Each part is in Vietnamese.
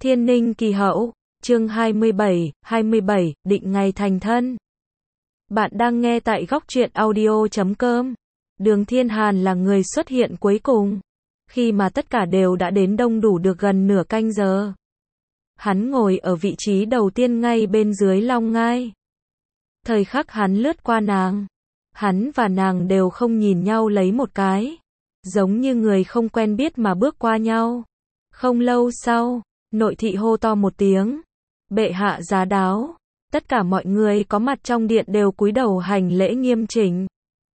Thiên Ninh Kỳ Hậu, chương 27, định ngày thành thân. Bạn đang nghe tại góc truyện audio.com. Đường Thiên Hàn là người xuất hiện cuối cùng. Khi mà tất cả đều đã đến đông đủ được gần nửa canh giờ. Hắn ngồi ở vị trí đầu tiên ngay bên dưới long ngai. Thời khắc hắn lướt qua nàng. Hắn và nàng đều không nhìn nhau lấy một cái. Giống như người không quen biết mà bước qua nhau. Không lâu sau, nội thị hô to một tiếng. Bệ hạ giá đáo. Tất cả mọi người có mặt trong điện đều cúi đầu hành lễ nghiêm chỉnh.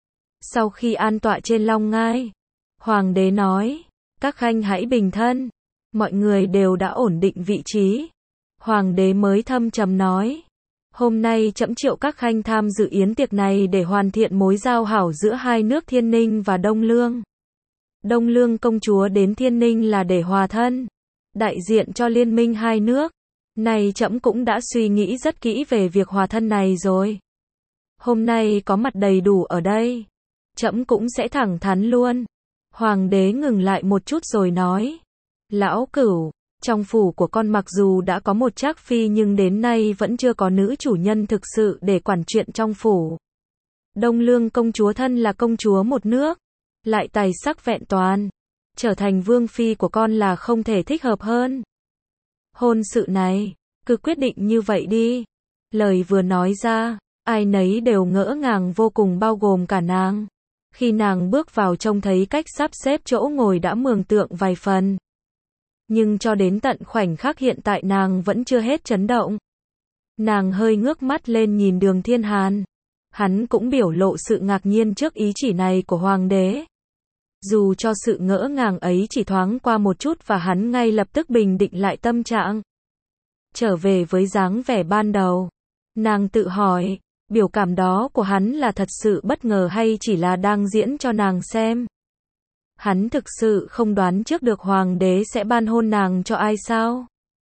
Sau khi an tọa trên long ngai, hoàng đế nói, các khanh hãy bình thân. Mọi người đều đã ổn định vị trí. Hoàng đế mới thâm trầm nói, hôm nay trẫm triệu các khanh tham dự yến tiệc này để hoàn thiện mối giao hảo giữa hai nước Thiên Ninh và Đông Lương. Đông Lương công chúa đến Thiên Ninh là để hòa thân, đại diện cho liên minh hai nước. Này trẫm cũng đã suy nghĩ rất kỹ về việc hòa thân này rồi. Hôm nay có mặt đầy đủ ở đây, trẫm cũng sẽ thẳng thắn luôn. Hoàng đế ngừng lại một chút rồi nói, lão cửu, trong phủ của con mặc dù đã có một trác phi nhưng đến nay vẫn chưa có nữ chủ nhân thực sự để quản chuyện trong phủ. Đông Lương công chúa thân là công chúa một nước, lại tài sắc vẹn toàn, trở thành vương phi của con là không thể thích hợp hơn. Hôn sự này, cứ quyết định như vậy đi. Lời vừa nói ra, ai nấy đều ngỡ ngàng vô cùng bao gồm cả nàng. Khi nàng bước vào trông thấy cách sắp xếp chỗ ngồi đã mường tượng vài phần. Nhưng cho đến tận khoảnh khắc hiện tại nàng vẫn chưa hết chấn động. Nàng hơi ngước mắt lên nhìn Đường Thiên Hàn. Hắn cũng biểu lộ sự ngạc nhiên trước ý chỉ này của hoàng đế. Dù cho sự ngỡ ngàng ấy chỉ thoáng qua một chút và hắn ngay lập tức bình định lại tâm trạng. Trở về với dáng vẻ ban đầu. Nàng tự hỏi, biểu cảm đó của hắn là thật sự bất ngờ hay chỉ là đang diễn cho nàng xem. Hắn thực sự không đoán trước được hoàng đế sẽ ban hôn nàng cho ai sao?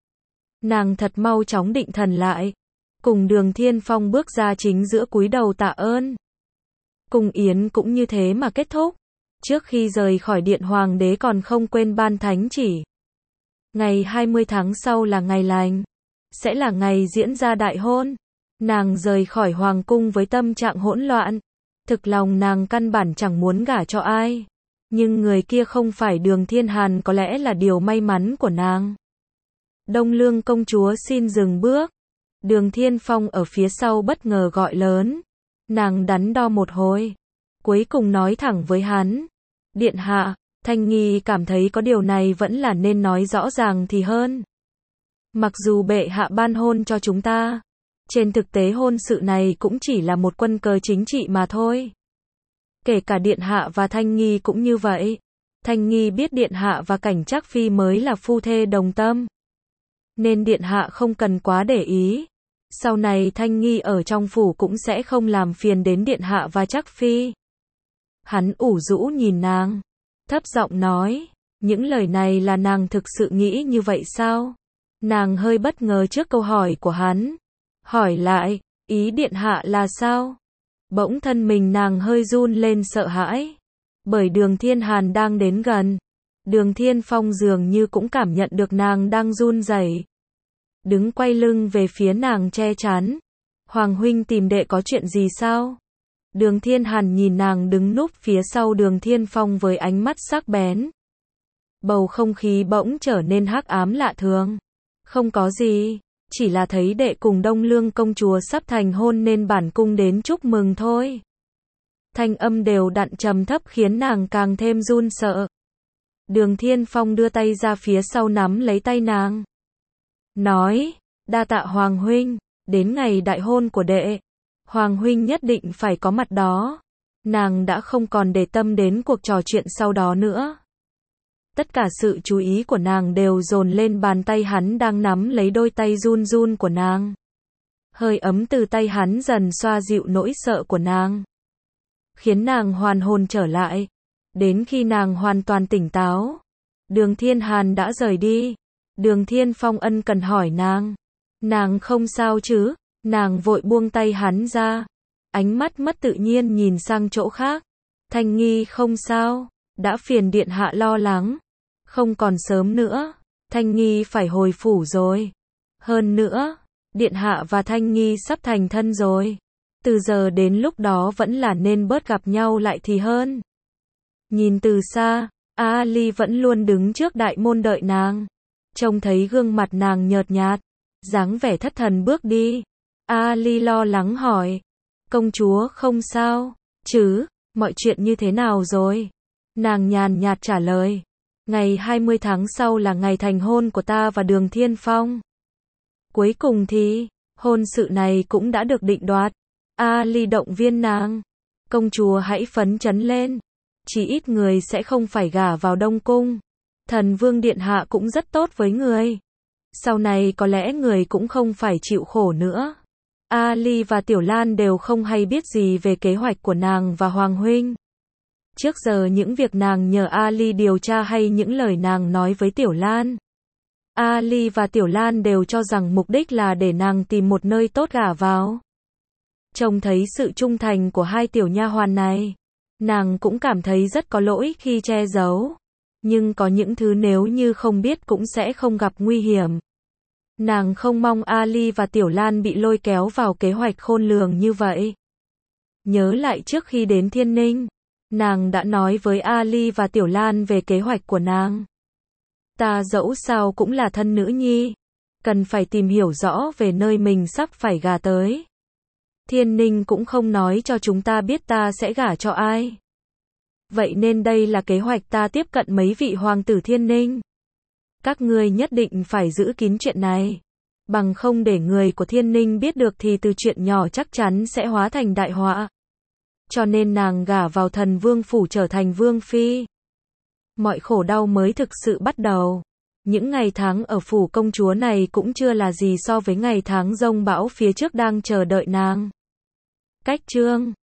Nàng thật mau chóng định thần lại. Cùng Đường Thiên Phong bước ra chính giữa cúi đầu tạ ơn. Cùng yến cũng như thế mà kết thúc. Trước khi rời khỏi điện hoàng đế còn không quên ban thánh chỉ. Ngày 20 tháng sau là ngày lành. Sẽ là ngày diễn ra đại hôn. Nàng rời khỏi hoàng cung với tâm trạng hỗn loạn. Thực lòng nàng căn bản chẳng muốn gả cho ai. Nhưng người kia không phải Đường Thiên Hàn có lẽ là điều may mắn của nàng. Đông Lương công chúa xin dừng bước. Đường Thiên Phong ở phía sau bất ngờ gọi lớn. Nàng đắn đo một hồi. Cuối cùng nói thẳng với hắn. Điện hạ, Thanh Nghi cảm thấy có điều này vẫn là nên nói rõ ràng thì hơn. Mặc dù bệ hạ ban hôn cho chúng ta, trên thực tế hôn sự này cũng chỉ là một quân cờ chính trị mà thôi. Kể cả điện hạ và Thanh Nghi cũng như vậy. Thanh Nghi biết điện hạ và Cảnh Trác phi mới là phu thê đồng tâm, nên điện hạ không cần quá để ý. Sau này Thanh Nghi ở trong phủ cũng sẽ không làm phiền đến điện hạ và Trác phi. Hắn ủ rũ nhìn nàng, thấp giọng nói, những lời này là nàng thực sự nghĩ như vậy sao? Nàng hơi bất ngờ trước câu hỏi của hắn. Hỏi lại, ý điện hạ là sao? Bỗng thân mình nàng hơi run lên sợ hãi. Bởi Đường Thiên Hàn đang đến gần. Đường Thiên Phong dường như cũng cảm nhận được nàng đang run rẩy. Đứng quay lưng về phía nàng che chắn. Hoàng huynh tìm đệ có chuyện gì sao? Đường Thiên Hàn nhìn nàng đứng núp phía sau Đường Thiên Phong với ánh mắt sắc bén. Bầu không khí bỗng trở nên hắc ám lạ thường. Không có gì, chỉ là thấy đệ cùng Đông Lương công chúa sắp thành hôn nên bản cung đến chúc mừng thôi. Thanh âm đều đặn trầm thấp khiến nàng càng thêm run sợ. Đường Thiên Phong đưa tay ra phía sau nắm lấy tay nàng. Nói, đa tạ Hoàng huynh, đến ngày đại hôn của đệ, Hoàng huynh nhất định phải có mặt đó. Nàng đã không còn để tâm đến cuộc trò chuyện sau đó nữa. Tất cả sự chú ý của nàng đều dồn lên bàn tay hắn đang nắm lấy đôi tay run run của nàng. Hơi ấm từ tay hắn dần xoa dịu nỗi sợ của nàng, khiến nàng hoàn hồn trở lại. Đến khi nàng hoàn toàn tỉnh táo, Đường Thiên Hàn đã rời đi. Đường Thiên Phong ân cần hỏi nàng. Nàng không sao chứ? Nàng vội buông tay hắn ra. Ánh mắt mất tự nhiên nhìn sang chỗ khác. Thanh Nghi không sao, đã phiền điện hạ lo lắng. Không còn sớm nữa, Thanh Nghi phải hồi phủ rồi. Hơn nữa, Điện Hạ và Thanh Nghi sắp thành thân rồi. Từ giờ đến lúc đó vẫn là nên bớt gặp nhau lại thì hơn. Nhìn từ xa, Ali vẫn luôn đứng trước đại môn đợi nàng. Trông thấy gương mặt nàng nhợt nhạt, dáng vẻ thất thần bước đi. Ali lo lắng hỏi, công chúa không sao, chứ, mọi chuyện như thế nào rồi? Nàng nhàn nhạt trả lời, ngày 20 tháng sau là ngày thành hôn của ta và Đường Thiên Phong. Cuối cùng thì, hôn sự này cũng đã được định đoạt. Ali động viên nàng, công chúa hãy phấn chấn lên, chỉ ít người sẽ không phải gả vào Đông Cung. Thần Vương Điện Hạ cũng rất tốt với người. Sau này có lẽ người cũng không phải chịu khổ nữa. Ali và Tiểu Lan đều không hay biết gì về kế hoạch của nàng và Hoàng Huynh. Trước giờ những việc nàng nhờ Ali điều tra hay những lời nàng nói với Tiểu Lan, Ali và Tiểu Lan đều cho rằng mục đích là để nàng tìm một nơi tốt gả vào. Trông thấy sự trung thành của hai tiểu nha hoàn này, nàng cũng cảm thấy rất có lỗi khi che giấu. Nhưng có những thứ nếu như không biết cũng sẽ không gặp nguy hiểm. Nàng không mong Ali và Tiểu Lan bị lôi kéo vào kế hoạch khôn lường như vậy. Nhớ lại trước khi đến Thiên Ninh, nàng đã nói với Ali và Tiểu Lan về kế hoạch của nàng. Ta dẫu sao cũng là thân nữ nhi, cần phải tìm hiểu rõ về nơi mình sắp phải gả tới. Thiên Ninh cũng không nói cho chúng ta biết ta sẽ gả cho ai. Vậy nên đây là kế hoạch ta tiếp cận mấy vị hoàng tử Thiên Ninh. Các ngươi nhất định phải giữ kín chuyện này. Bằng không để người của Thiên Ninh biết được thì từ chuyện nhỏ chắc chắn sẽ hóa thành đại họa. Cho nên nàng gả vào Thần Vương phủ trở thành Vương Phi. Mọi khổ đau mới thực sự bắt đầu. Những ngày tháng ở phủ công chúa này cũng chưa là gì so với ngày tháng giông bão phía trước đang chờ đợi nàng. Cách chương